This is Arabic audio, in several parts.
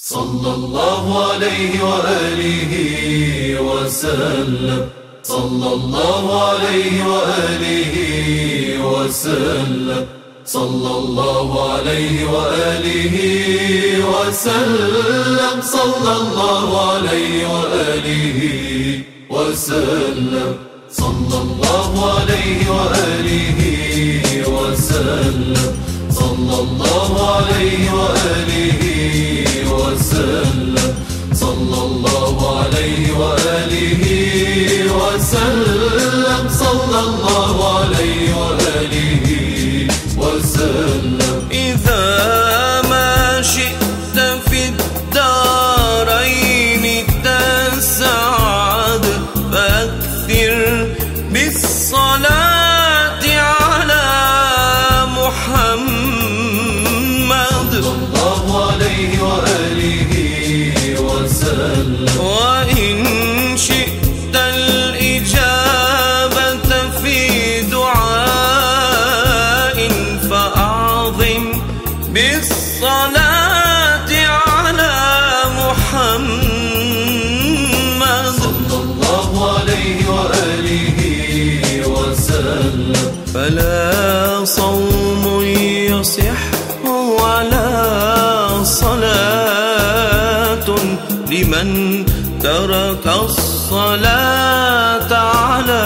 صلى الله عليه وآله وسلم، صلى الله عليه وآله وسلم، صلى الله عليه وآله وسلم، صلى الله عليه وآله وسلم، صلى الله عليه وآله وسلم، صلى الله عليه وآله وسلم، صلى الله عليه وآله وسلم، صلى الله عليه وآله وسلم. إذا ما شئت في الدارين تسعد فأكثر بالصلاة على محمد صلى الله عليه وآله وسلم. وإن شئت الإجابة في دعاء فأعظم بالصلاة على محمد صلى الله عليه وآله وسلم. فلا صوم يصح ولا صلاة لمن ترك الصلاة على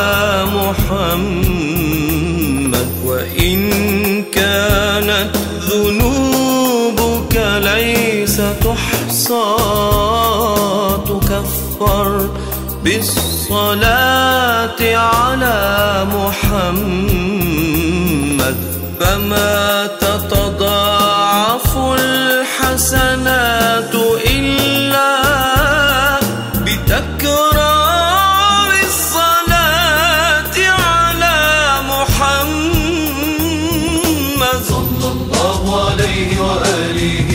محمد. وإن كانت ذنوبك ليس تحصى تكفر بالصلاة على محمد. فما تتضاعف الحسنات إلا بتكرار الصلاة على محمد صلى الله عليه وآله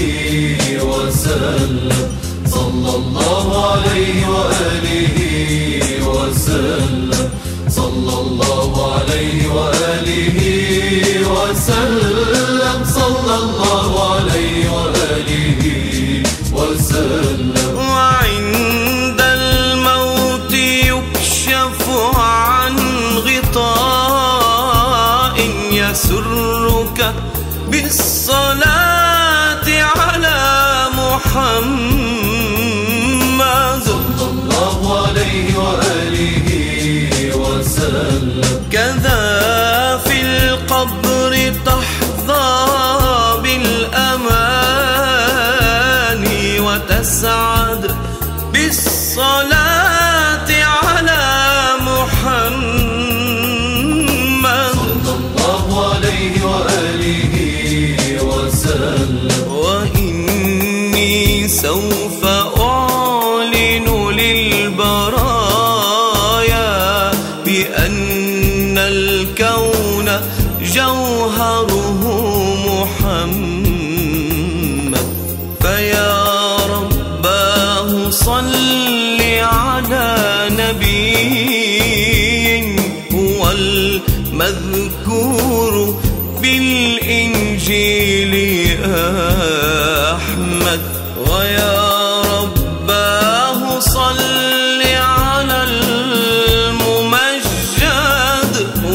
وسلم، صلى الله عليه وآله وسلم، صلى الله عليه وآله وسلم، صلى الله عليه وآله وسلم. وعند الموت يكشف عن غطاء يسرك بالصلاة على محمد صلى الله عليه وآله وسلم. كذا في القبر تحظى بالأمان وتسعد بالصلاة على محمد صلى الله عليه وآله وسلم. وإني سوف أعلن للبرايا بأن الكون جوهره محمد. فيا رباه صل على نبي هو المذكور بالإنجيل أحمد. ويا رباه صل على الممجد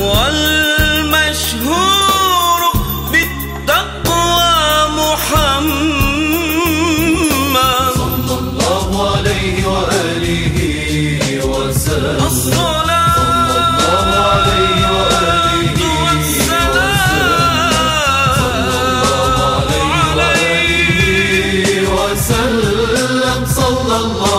والمشهور بالتقوى محمد صلى الله عليه وآله وسلم. الصلاة عليه وآله والسلام وسلم، صلى الله